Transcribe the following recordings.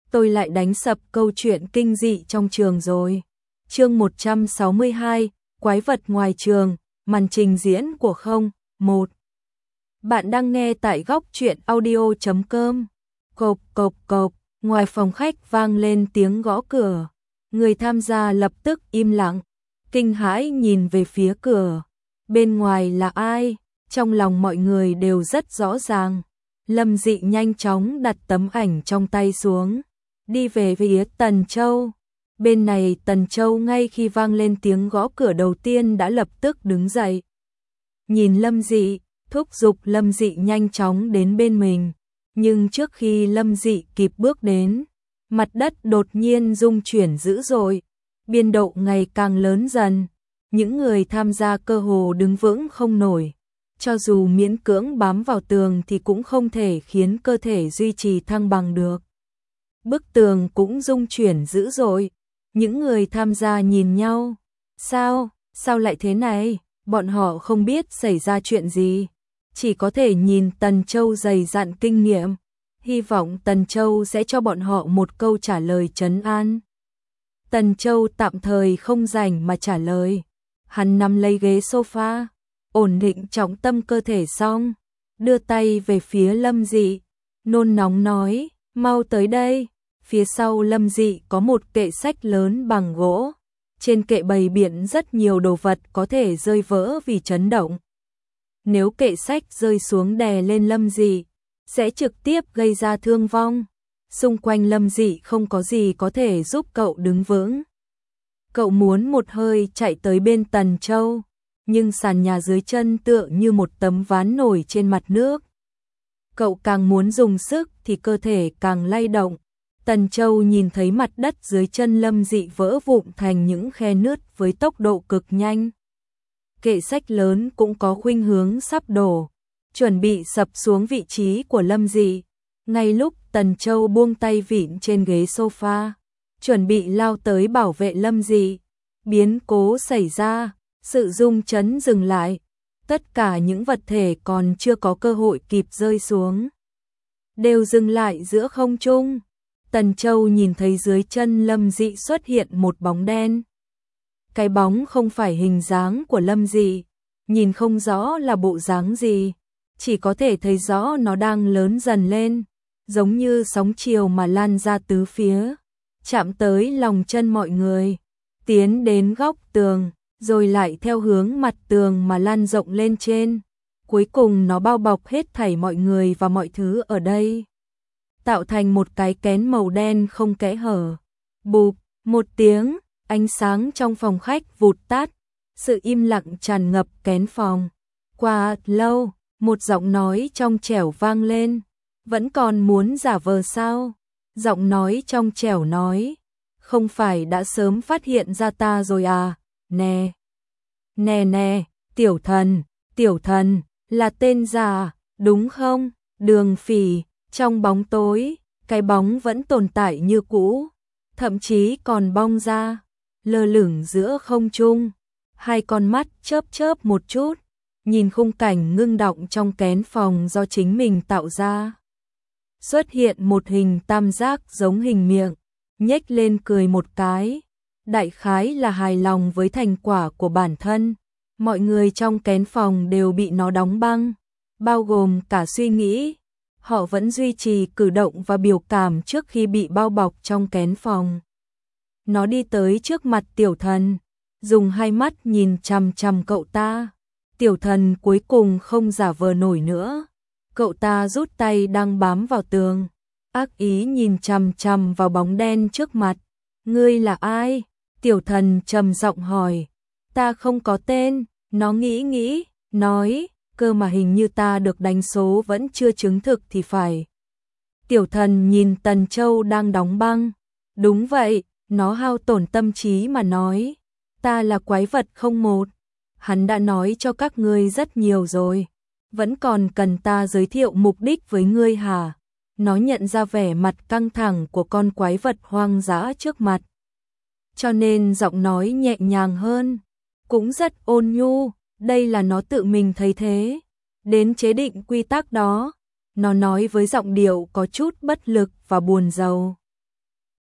tôi lại đánh sập câu chuyện kinh dị trong trường rồi. Chương 162, Quái vật ngoài trường, màn trình diễn của không, 1. Bạn đang nghe tại góc truyện audio.com. Cộp cộp cộp, ngoài phòng khách vang lên tiếng gõ cửa. Người tham gia lập tức im lặng, kinh hãi nhìn về phía cửa. Bên ngoài là ai? Trong lòng mọi người đều rất rõ ràng. Lâm Dị nhanh chóng đặt tấm ảnh trong tay xuống, đi về phía Tần Châu. Bên này Tần Châu ngay khi vang lên tiếng gõ cửa đầu tiên đã lập tức đứng dậy. Nhìn Lâm Dị, thúc giục Lâm Dị nhanh chóng đến bên mình. Nhưng trước khi Lâm Dị kịp bước đến, mặt đất đột nhiên rung chuyển dữ dội, biên độ ngày càng lớn dần. Những người tham gia cơ hồ đứng vững không nổi. Cho dù miễn cưỡng bám vào tường thì cũng không thể khiến cơ thể duy trì thăng bằng được. Bức tường cũng rung chuyển dữ dội. Những người tham gia nhìn nhau. Sao lại thế này? Bọn họ không biết xảy ra chuyện gì. Chỉ có thể nhìn Tần Châu dày dặn kinh nghiệm. Hy vọng Tần Châu sẽ cho bọn họ một câu trả lời trấn an. Tần Châu tạm thời không rảnh mà trả lời. Hắn nằm lấy ghế sofa, ổn định trọng tâm cơ thể xong, đưa tay về phía Lâm Dị, nôn nóng nói, mau tới đây. Phía sau Lâm Dị có một kệ sách lớn bằng gỗ, trên kệ bày biện rất nhiều đồ vật có thể rơi vỡ vì chấn động. Nếu kệ sách rơi xuống đè lên Lâm Dị, sẽ trực tiếp gây ra thương vong. Xung quanh Lâm Dị không có gì có thể giúp cậu đứng vững. Cậu muốn một hơi chạy tới bên Tần Châu, nhưng sàn nhà dưới chân tựa như một tấm ván nổi trên mặt nước. Cậu càng muốn dùng sức thì cơ thể càng lay động. Tần Châu nhìn thấy mặt đất dưới chân Lâm Dị vỡ vụn thành những khe nứt với tốc độ cực nhanh. Kệ sách lớn cũng có khuynh hướng sắp đổ, chuẩn bị sập xuống vị trí của Lâm Dị. Ngay lúc Tần Châu buông tay vịn trên ghế sofa, chuẩn bị lao tới bảo vệ Lâm Dị, biến cố xảy ra, sự rung chấn dừng lại. Tất cả những vật thể còn chưa có cơ hội kịp rơi xuống đều dừng lại giữa không trung. Tần Châu nhìn thấy dưới chân Lâm Dị xuất hiện một bóng đen. Cái bóng không phải hình dáng của Lâm Dị, nhìn không rõ là bộ dáng gì, chỉ có thể thấy rõ nó đang lớn dần lên, giống như sóng chiều mà lan ra tứ phía, chạm tới lòng chân mọi người, tiến đến góc tường, rồi lại theo hướng mặt tường mà lan rộng lên trên. Cuối cùng nó bao bọc hết thảy mọi người và mọi thứ ở đây, tạo thành một cái kén màu đen không kẽ hở. Bụp, một tiếng, ánh sáng trong phòng khách vụt tắt, sự im lặng tràn ngập kén phòng. Qua lâu, một giọng nói trong trẻo vang lên, vẫn còn muốn giả vờ sao? Giọng nói trong trẻo nói, không phải đã sớm phát hiện ra ta rồi à? Nè, tiểu thần, là tên giả, đúng không? Đường Phỉ. Trong bóng tối, cái bóng vẫn tồn tại như cũ, thậm chí còn bong ra, lơ lửng giữa không trung. Hai con mắt chớp chớp một chút, nhìn khung cảnh ngưng động trong kén phòng do chính mình tạo ra. Xuất hiện một hình tam giác giống hình miệng, nhếch lên cười một cái, đại khái là hài lòng với thành quả của bản thân. Mọi người trong kén phòng đều bị nó đóng băng, bao gồm cả suy nghĩ. Họ vẫn duy trì cử động và biểu cảm trước khi bị bao bọc trong kén phòng. Nó đi tới trước mặt tiểu thần, dùng hai mắt nhìn chằm chằm cậu ta. Tiểu thần cuối cùng không giả vờ nổi nữa. Cậu ta rút tay đang bám vào tường, ác ý nhìn chằm chằm vào bóng đen trước mặt. Ngươi là ai? Tiểu thần trầm giọng hỏi. Ta không có tên, nó nghĩ, nói. Cơ mà hình như ta được đánh số vẫn chưa chứng thực thì phải. Tiểu thần nhìn Tần Châu đang đóng băng. Đúng vậy, nó hao tổn tâm trí mà nói. Ta là quái vật 01. Hắn đã nói cho các ngươi rất nhiều rồi. Vẫn còn cần ta giới thiệu mục đích với ngươi hả? Nó nhận ra vẻ mặt căng thẳng của con quái vật hoang dã trước mặt, cho nên giọng nói nhẹ nhàng hơn, cũng rất ôn nhu. Đây là nó tự mình thấy thế, đến chế định quy tắc đó. Nó nói với giọng điệu có chút bất lực và buồn rầu.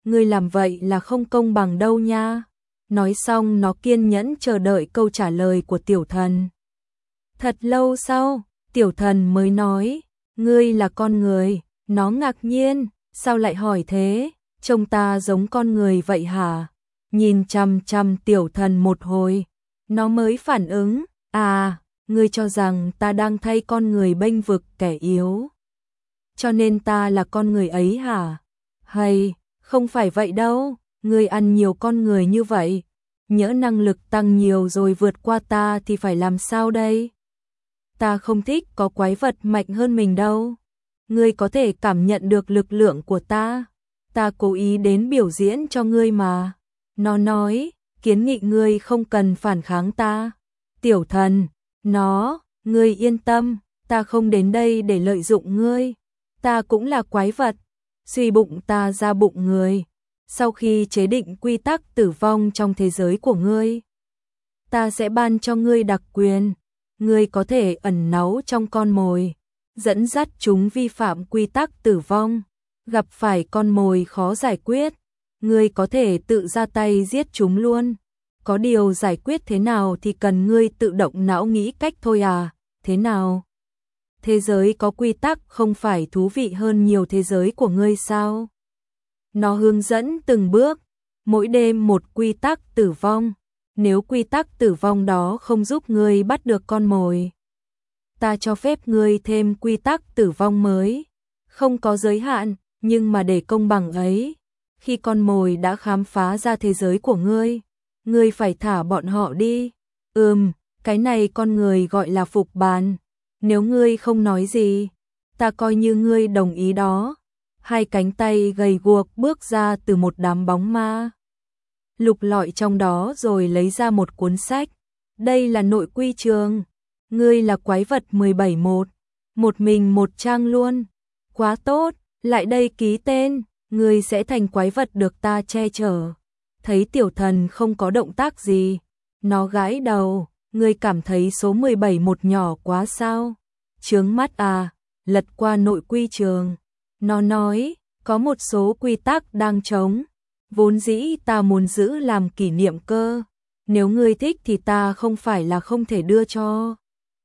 ngươi làm vậy là không công bằng đâu nha. Nói xong nó kiên nhẫn chờ đợi câu trả lời của tiểu thần. Thật lâu sau, tiểu thần mới nói, ngươi là con người. Nó ngạc nhiên, sao lại hỏi thế, trông ta giống con người vậy hả? Nhìn chằm chằm tiểu thần một hồi, nó mới phản ứng, à, ngươi cho rằng ta đang thay con người bênh vực kẻ yếu, cho nên ta là con người ấy hả? Hay, không phải vậy đâu, ngươi ăn nhiều con người như vậy, nhỡ năng lực tăng nhiều rồi vượt qua ta thì phải làm sao đây? Ta không thích có quái vật mạnh hơn mình đâu. Ngươi có thể cảm nhận được lực lượng của ta. Ta cố ý đến biểu diễn cho ngươi mà. Nó nói, kiến nghị ngươi không cần phản kháng ta. Tiểu thần, ngươi yên tâm, ta không đến đây để lợi dụng ngươi. Ta cũng là quái vật, suy bụng ta ra bụng người. Sau khi chế định quy tắc tử vong trong thế giới của ngươi, ta sẽ ban cho ngươi đặc quyền. Ngươi có thể ẩn náu trong con mồi, dẫn dắt chúng vi phạm quy tắc tử vong. Gặp phải con mồi khó giải quyết, ngươi có thể tự ra tay giết chúng luôn. Có điều giải quyết thế nào thì cần ngươi tự động não nghĩ cách thôi à, thế nào? Thế giới có quy tắc không phải thú vị hơn nhiều thế giới của ngươi sao? Nó hướng dẫn từng bước, mỗi đêm một quy tắc tử vong. Nếu quy tắc tử vong đó không giúp ngươi bắt được con mồi, ta cho phép ngươi thêm quy tắc tử vong mới. Không có giới hạn, nhưng mà để công bằng ấy, khi con mồi đã khám phá ra thế giới của ngươi phải thả bọn họ đi. Cái này con người gọi là phục bàn. Nếu ngươi không nói gì, ta coi như ngươi đồng ý đó. Hai cánh tay gầy guộc bước ra từ một đám bóng ma, lục lọi trong đó rồi lấy ra một cuốn sách. Đây là nội quy trường. Ngươi là quái vật 17-1. Một mình một trang luôn. Quá tốt, lại đây ký tên. Ngươi sẽ thành quái vật được ta che chở. Thấy tiểu thần không có động tác gì, nó gãi đầu. Ngươi cảm thấy số 17-1 nhỏ quá sao? Chướng mắt à? Lật qua nội quy trường. Nó nói, có một số quy tắc đang trống. Vốn dĩ ta muốn giữ làm kỷ niệm cơ. Nếu ngươi thích thì ta không phải là không thể đưa cho.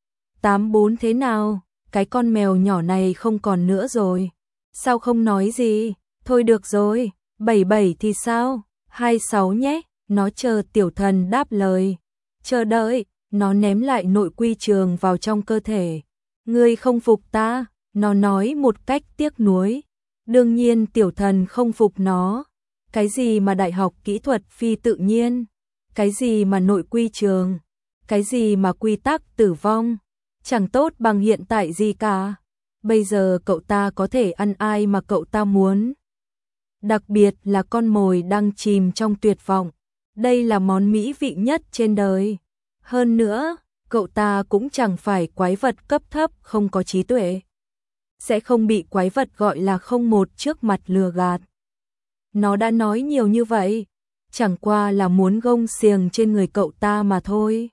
84 thế nào? Cái con mèo nhỏ này không còn nữa rồi. Sao không nói gì? Thôi được rồi, 77 thì sao? 26 nhé. Nó chờ tiểu thần đáp lời. Chờ đợi, nó ném lại nội quy trường vào trong cơ thể. Ngươi không phục ta, nó nói một cách tiếc nuối. Đương nhiên tiểu thần không phục nó. Cái gì mà đại học kỹ thuật phi tự nhiên? Cái gì mà nội quy trường? Cái gì mà quy tắc tử vong? Chẳng tốt bằng hiện tại gì cả. Bây giờ cậu ta có thể ăn ai mà cậu ta muốn. Đặc biệt là con mồi đang chìm trong tuyệt vọng. Đây là món mỹ vị nhất trên đời. Hơn nữa, cậu ta cũng chẳng phải quái vật cấp thấp không có trí tuệ. Sẽ không bị quái vật gọi là 01 trước mặt lừa gạt. Nó đã nói nhiều như vậy, chẳng qua là muốn gông xiềng trên người cậu ta mà thôi.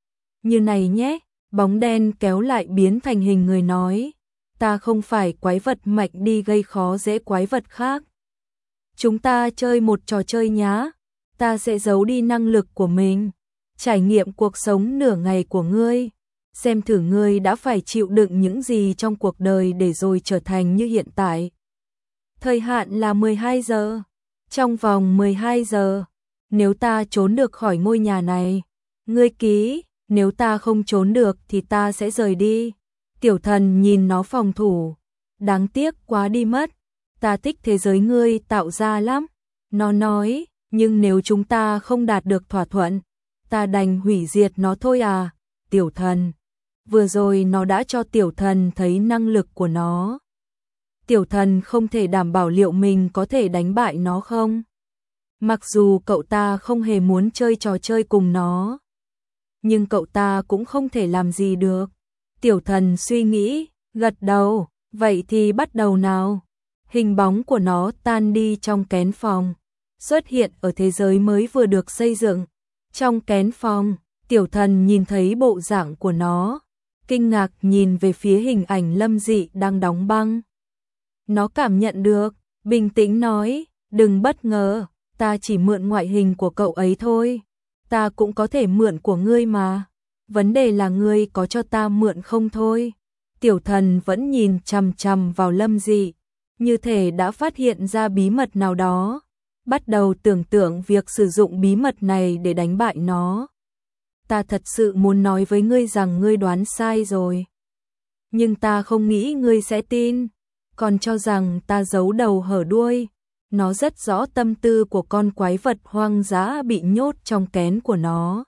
Như này nhé, bóng đen kéo lại biến thành hình người nói. Ta không phải quái vật mạnh đi gây khó dễ quái vật khác. Chúng ta chơi một trò chơi nhá. Ta sẽ giấu đi năng lực của mình, trải nghiệm cuộc sống nửa ngày của ngươi. Xem thử ngươi đã phải chịu đựng những gì trong cuộc đời để rồi trở thành như hiện tại. Thời hạn là 12 giờ. Trong vòng 12 giờ, nếu ta trốn được khỏi ngôi nhà này, ngươi ký, nếu ta không trốn được thì ta sẽ rời đi. Tiểu thần nhìn nó phòng thủ. Đáng tiếc quá đi mất. Ta thích thế giới ngươi tạo ra lắm. Nó nói, nhưng nếu chúng ta không đạt được thỏa thuận, ta đành hủy diệt nó thôi à. Tiểu thần. Vừa rồi nó đã cho tiểu thần thấy năng lực của nó. Tiểu thần không thể đảm bảo liệu mình có thể đánh bại nó không. Mặc dù cậu ta không hề muốn chơi trò chơi cùng nó, nhưng cậu ta cũng không thể làm gì được. Tiểu thần suy nghĩ, gật đầu, vậy thì bắt đầu nào. Hình bóng của nó tan đi trong kén phòng, xuất hiện ở thế giới mới vừa được xây dựng. Trong kén phòng, tiểu thần nhìn thấy bộ dạng của nó, kinh ngạc nhìn về phía hình ảnh Lâm Dị đang đóng băng. Nó cảm nhận được, bình tĩnh nói, Đừng bất ngờ, ta chỉ mượn ngoại hình của cậu ấy thôi. Ta cũng có thể mượn của ngươi mà. Vấn đề là ngươi có cho ta mượn không thôi. Tiểu thần vẫn nhìn chằm chằm vào Lâm Dị, như thể đã phát hiện ra bí mật nào đó, bắt đầu tưởng tượng việc sử dụng bí mật này để đánh bại nó. Ta thật sự muốn nói với ngươi rằng ngươi đoán sai rồi. Nhưng ta không nghĩ ngươi sẽ tin, còn cho rằng ta giấu đầu hở đuôi. Nó rất rõ tâm tư của con quái vật hoang dã bị nhốt trong kén của nó.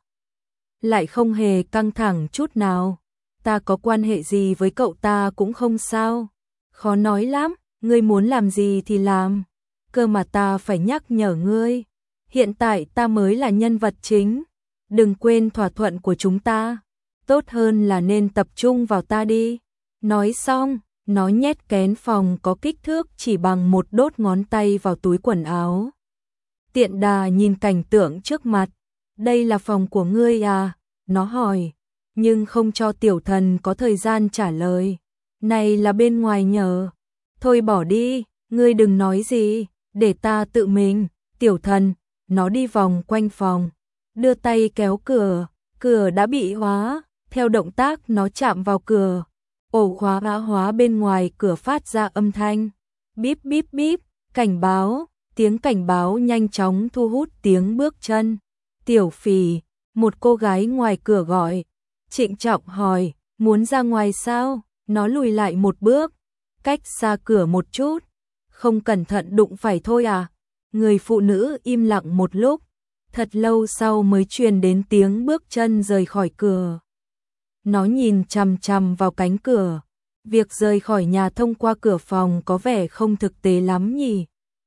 Lại không hề căng thẳng chút nào. Ta có quan hệ gì với cậu ta cũng không sao. Khó nói lắm, ngươi muốn làm gì thì làm. Cơ mà ta phải nhắc nhở ngươi. Hiện tại ta mới là nhân vật chính. Đừng quên thỏa thuận của chúng ta. Tốt hơn là nên tập trung vào ta đi. Nói xong, nó nhét kén phòng có kích thước chỉ bằng một đốt ngón tay vào túi quần áo. Tiện đà nhìn cảnh tượng trước mặt. Đây là phòng của ngươi à? Nó hỏi, nhưng không cho tiểu thần có thời gian trả lời. Này là bên ngoài nhờ. Thôi bỏ đi, ngươi đừng nói gì, để ta tự mình. Tiểu thần, nó đi vòng quanh phòng, đưa tay kéo cửa, cửa đã bị hóa. Theo động tác nó chạm vào cửa, ổ khóa đã hóa bên ngoài cửa phát ra âm thanh. Bíp bíp bíp, cảnh báo, tiếng cảnh báo nhanh chóng thu hút tiếng bước chân. Tiểu Phỉ, một cô gái ngoài cửa gọi. Trịnh trọng hỏi, muốn ra ngoài sao? Nó lùi lại một bước, cách xa cửa một chút. Không cẩn thận đụng phải thôi à? Người phụ nữ im lặng một lúc, thật lâu sau mới truyền đến tiếng bước chân rời khỏi cửa. Nó nhìn chằm chằm vào cánh cửa. Việc rời khỏi nhà thông qua cửa phòng có vẻ không thực tế lắm nhỉ.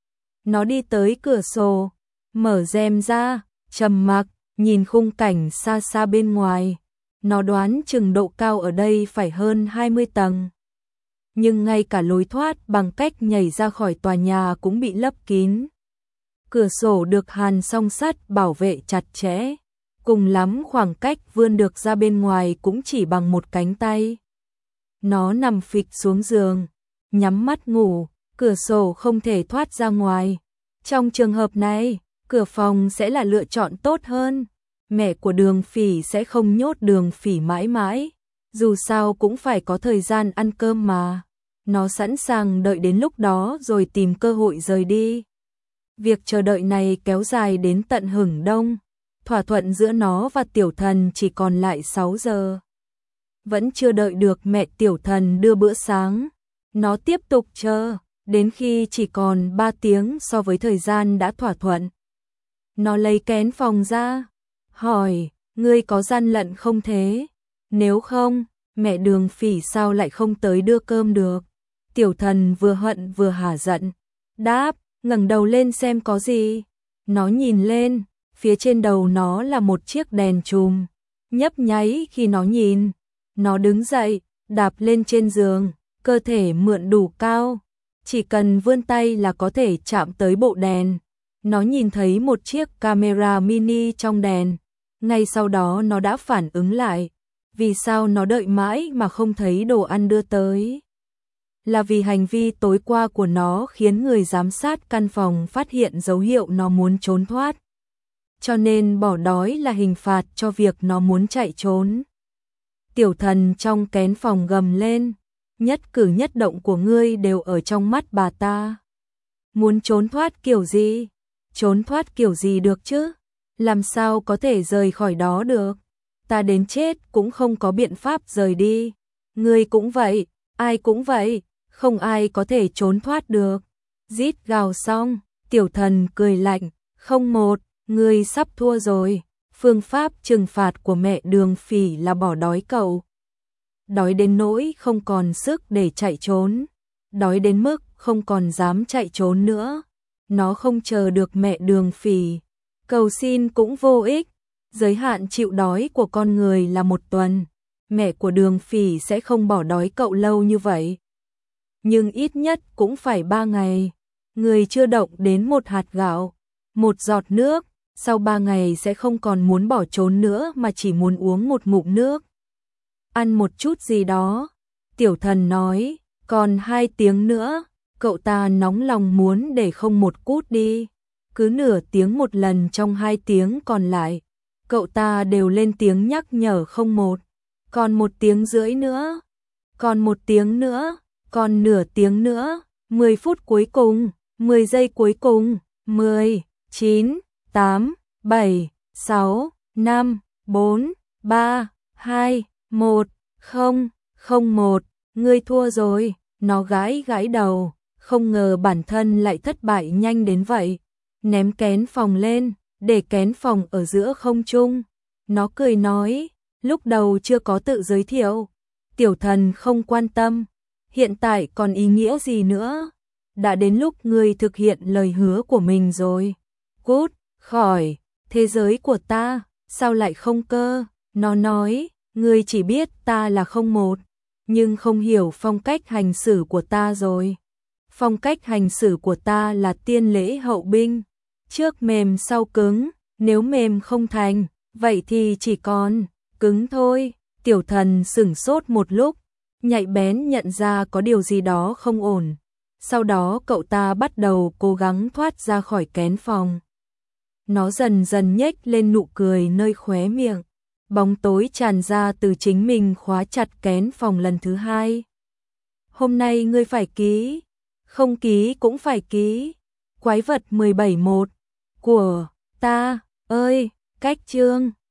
Nó đi tới cửa sổ, mở rèm ra, trầm mặc, nhìn khung cảnh xa xa bên ngoài. Nó đoán chừng độ cao ở đây phải hơn 20 tầng. Nhưng ngay cả lối thoát bằng cách nhảy ra khỏi tòa nhà cũng bị lấp kín. Cửa sổ được hàn song sắt bảo vệ chặt chẽ. Cùng lắm khoảng cách vươn được ra bên ngoài cũng chỉ bằng một cánh tay. Nó nằm phịch xuống giường, nhắm mắt ngủ, cửa sổ không thể thoát ra ngoài. Trong trường hợp này, cửa phòng sẽ là lựa chọn tốt hơn. Mẹ của Đường Phỉ sẽ không nhốt Đường Phỉ mãi mãi, dù sao cũng phải có thời gian ăn cơm mà. Nó sẵn sàng đợi đến lúc đó rồi tìm cơ hội rời đi. Việc chờ đợi này kéo dài đến tận hửng đông. Thỏa thuận giữa nó và tiểu thần chỉ còn lại 6 giờ. Vẫn chưa đợi được mẹ tiểu thần đưa bữa sáng. Nó tiếp tục chờ, đến khi chỉ còn 3 tiếng so với thời gian đã thỏa thuận. Nó lấy kén phòng ra, hỏi, ngươi có gian lận không thế? Nếu không, mẹ Đường Phỉ sao lại không tới đưa cơm được? Tiểu thần vừa hận vừa hả giận. Đáp, ngẩng đầu lên xem có gì. Nó nhìn lên, phía trên đầu nó là một chiếc đèn chùm, nhấp nháy khi nó nhìn. Nó đứng dậy, đạp lên trên giường, cơ thể mượn đủ cao, chỉ cần vươn tay là có thể chạm tới bộ đèn. Nó nhìn thấy một chiếc camera mini trong đèn, ngay sau đó nó đã phản ứng lại. Vì sao nó đợi mãi mà không thấy đồ ăn đưa tới? Là vì hành vi tối qua của nó khiến người giám sát căn phòng phát hiện dấu hiệu nó muốn trốn thoát. Cho nên bỏ đói là hình phạt cho việc nó muốn chạy trốn. Tiểu thần trong kén phòng gầm lên, nhất cử nhất động của ngươi đều ở trong mắt bà ta. Muốn trốn thoát kiểu gì? Trốn thoát kiểu gì được chứ? Làm sao có thể rời khỏi đó được? Ta đến chết cũng không có biện pháp rời đi. Ngươi cũng vậy, ai cũng vậy, không ai có thể trốn thoát được. Rít gào xong, tiểu thần cười lạnh, không một, ngươi sắp thua rồi. Phương pháp trừng phạt của mẹ Đường Phỉ là bỏ đói cậu. Đói đến nỗi không còn sức để chạy trốn. Đói đến mức không còn dám chạy trốn nữa. Nó không chờ được mẹ Đường Phỉ. Cầu xin cũng vô ích. Giới hạn chịu đói của con người là 1 tuần. Mẹ của Đường Phỉ sẽ không bỏ đói cậu lâu như vậy. Nhưng ít nhất cũng phải 3 ngày. Người chưa động đến một hạt gạo, một giọt nước. Sau 3 ngày sẽ không còn muốn bỏ trốn nữa mà chỉ muốn uống một ngụm nước. Ăn một chút gì đó. Tiểu thần nói, còn 2 tiếng nữa. Cậu ta nóng lòng muốn để không một cút đi. Cứ nửa tiếng một lần trong 2 tiếng còn lại, cậu ta đều lên tiếng nhắc nhở không một. Còn 1 tiếng rưỡi nữa, còn 1 tiếng nữa, còn nửa tiếng nữa, 10 phút cuối cùng, 10 giây cuối cùng, 10, 9, 8, 7, 6, 5, 4, 3, 2, 1, 0, 0 1, ngươi thua rồi. Nó gãi gãi đầu, không ngờ bản thân lại thất bại nhanh đến vậy. Ném kén phòng lên, để kén phòng ở giữa không trung. Nó cười nói, lúc đầu chưa có tự giới thiệu. Tiểu thần không quan tâm, hiện tại còn ý nghĩa gì nữa. Đã đến lúc ngươi thực hiện lời hứa của mình rồi. Cút khỏi thế giới của ta, sao lại không cơ? Nó nói, ngươi chỉ biết ta là không một, nhưng không hiểu phong cách hành xử của ta rồi. Phong cách hành xử của ta là tiên lễ hậu binh, trước mềm sau cứng, nếu mềm không thành, vậy thì chỉ còn cứng thôi. Tiểu thần sửng sốt một lúc, nhạy bén nhận ra có điều gì đó không ổn. Sau đó cậu ta bắt đầu cố gắng thoát ra khỏi kén phòng. Nó dần dần nhếch lên nụ cười nơi khóe miệng. Bóng tối tràn ra từ chính mình khóa chặt kén phòng lần thứ 2. Hôm nay ngươi phải ký, không ký cũng phải ký. Quái vật 17-1 của ta ơi, cách chương